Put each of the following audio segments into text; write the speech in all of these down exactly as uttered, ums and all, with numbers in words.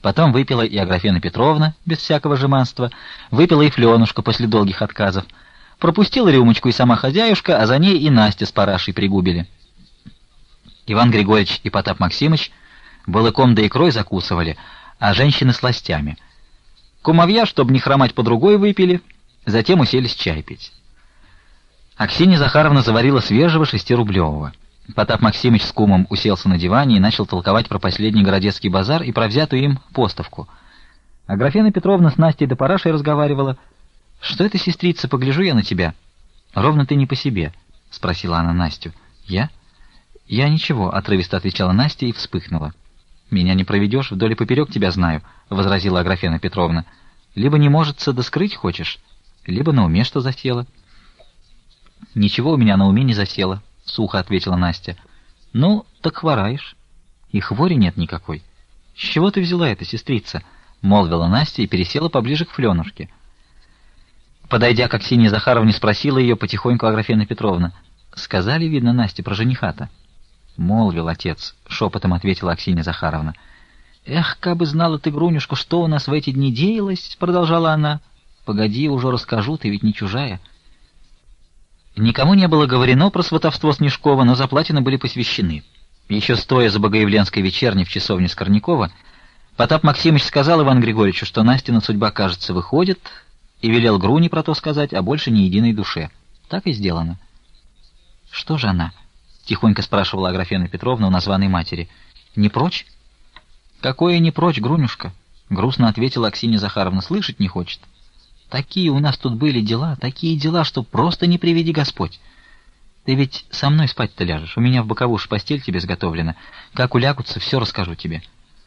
Потом выпила и Аграфена Петровна, без всякого жеманства, выпила и Фленушка после долгих отказов. Пропустила рюмочку и сама хозяюшка, а за ней и Настя с Парашей пригубили. Иван Григорьевич и Потап Максимыч балыком да икрой закусывали, а женщины сластями. Кумовья, чтобы не хромать, по другой выпили, затем уселись чай пить. Аксинья Захаровна заварила свежего шестирублевого. Потап Максимыч с кумом уселся на диване и начал толковать про последний городецкий базар и про взятую им поставку. Аграфена Петровна с Настей да Парашей разговаривала. «Что это, сестрица, погляжу я на тебя? Ровно ты не по себе», — спросила она Настю. «Я? Я ничего», — отрывисто отвечала Настя и вспыхнула. «Меня не проведешь, вдоль и поперек тебя знаю», — возразила Аграфена Петровна. «Либо не можется, да скрыть хочешь, либо на уме что засело». «Ничего у меня на уме не засело», — сухо ответила Настя. «Ну, так хвораешь. И хвори нет никакой». «С чего ты взяла это, сестрица?» — молвила Настя и пересела поближе к Фленушке. Подойдя к Аксинье Захаровне, спросила ее потихоньку Аграфена Петровна. «Сказали, видно, Насте про жениха-то?» «Молвил отец», — шепотом ответила Аксинья Захаровна. «Эх, кабы знала ты, Грунюшка, что у нас в эти дни деялось», — продолжала она. «Погоди, уже расскажу, ты ведь не чужая». Никому не было говорено про сватовство Снежкова, но заплатины были посвящены. Еще стоя за Богоявленской вечерней в часовне Скорнякова, Потап Максимыч сказал Ивану Григорьевичу, что Настина судьба, кажется, выходит, и велел Груне про то сказать, а больше ни единой душе. Так и сделано. «Что же она?» — тихонько спрашивала Аграфена Петровна у названной матери. «Не прочь?» «Какое не прочь, Грунюшка?» — грустно ответила Аксинья Захаровна. «Слышать не хочет. Такие у нас тут были дела, такие дела, что просто не приведи Господь. Ты ведь со мной спать-то ляжешь, у меня в боковуш постель тебе сготовлена. Как улягутся, все расскажу тебе».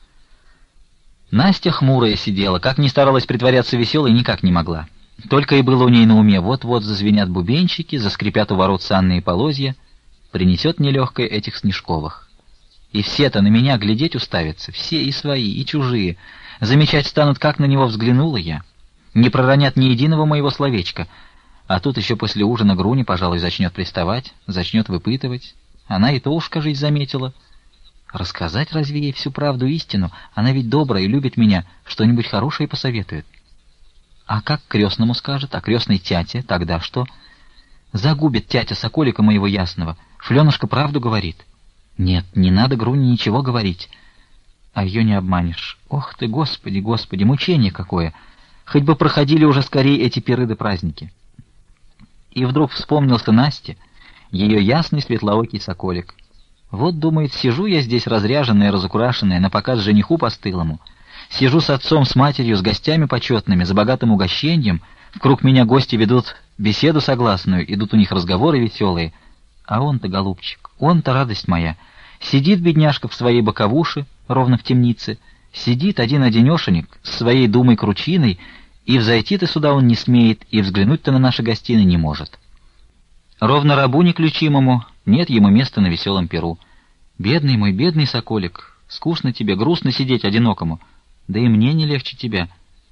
Настя хмурая сидела, как ни старалась притворяться веселой, никак не могла. Только и было у ней на уме: вот-вот зазвенят бубенчики, заскрипят у ворот санные полозья, принесет нелегкое этих Снежковых. И все-то на меня глядеть уставятся, все и свои, и чужие. Замечать станут, как на него взглянула я. Не проронят ни единого моего словечка. А тут еще после ужина Груня, пожалуй, зачнет приставать, зачнет выпытывать. Она и то уж, кажись, заметила. Рассказать разве ей всю правду, истину? Она ведь добрая и любит меня, что-нибудь хорошее посоветует. А как крестному скажет, а крестной тяте, тогда что? Загубит тятя соколика моего ясного. Фленушка правду говорит. Нет, не надо Груне ничего говорить. А ее не обманешь. Ох ты, Господи, Господи, мучение какое! Хоть бы проходили уже скорее эти пиры да праздники. И вдруг вспомнился Насте, ее ясный светлоокий соколик. Вот, думает, сижу я здесь разряженная, разукрашенная, на показ жениху постылому. Сижу с отцом, с матерью, с гостями почетными, за богатым угощением. Вкруг меня гости ведут беседу согласную, идут у них разговоры веселые. А он-то, голубчик, он-то радость моя. Сидит бедняжка в своей боковуше, ровно в темнице, сидит один-одинешенек с своей думой-кручиной, и взойти-то сюда он не смеет, и взглянуть-то на наши гостины не может. Ровно рабу неключимому нет ему места на веселом пиру. Бедный мой, бедный соколик, скучно тебе, грустно сидеть одинокому. Да и мне не легче тебя.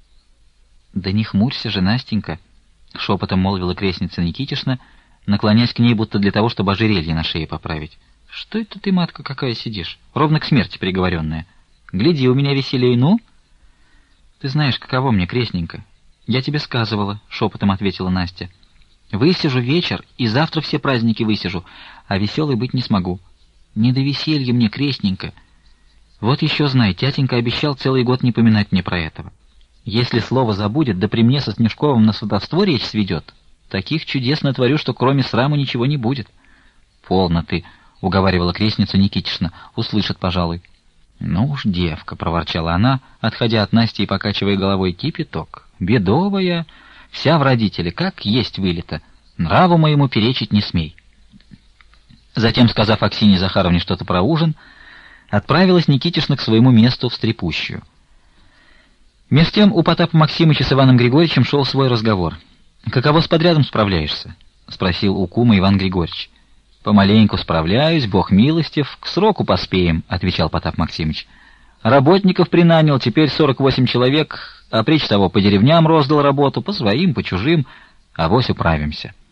Да не хмурься же, Настенька, — шепотом молвила крестница Никитишна, наклонясь к ней, будто для того, чтобы ожерелье на шее поправить. Что это ты, матка, какая сидишь? Ровно к смерти приговоренная. Гляди, у меня веселей, ну? Ты знаешь, каково мне, крестненька. Я тебе сказывала, — шепотом ответила Настя. Высижу вечер, и завтра все праздники высижу, а веселой быть не смогу. Не до веселья мне, крестненька. Вот еще знай, тятенька обещал целый год не поминать мне про этого. Если слово забудет, да при мне со Снежковым на сватовство речь сведет, таких чудес натворю, что кроме сраму ничего не будет. Полно ты, — уговаривала крестница Никитишна, — услышат, пожалуй. Ну уж, девка, — проворчала она, отходя от Насти и покачивая головой, — кипяток. Бедовая, вся в родителе, как есть вылета. Нраву моему перечить не смей. Затем, сказав Аксинье Захаровне что-то про ужин, отправилась Никитишна к своему месту в Стрепущую. Меж тем у Потапа Максимыча с Иваном Григорьевичем шел свой разговор. «Каково с подрядом справляешься?» — спросил у кума Иван Григорьевич. «Помаленьку справляюсь, Бог милостив, к сроку поспеем», — отвечал Потап Максимыч. «Работников принанял, теперь сорок восемь человек, а причь того по деревням роздал работу, по своим, по чужим, авось управимся».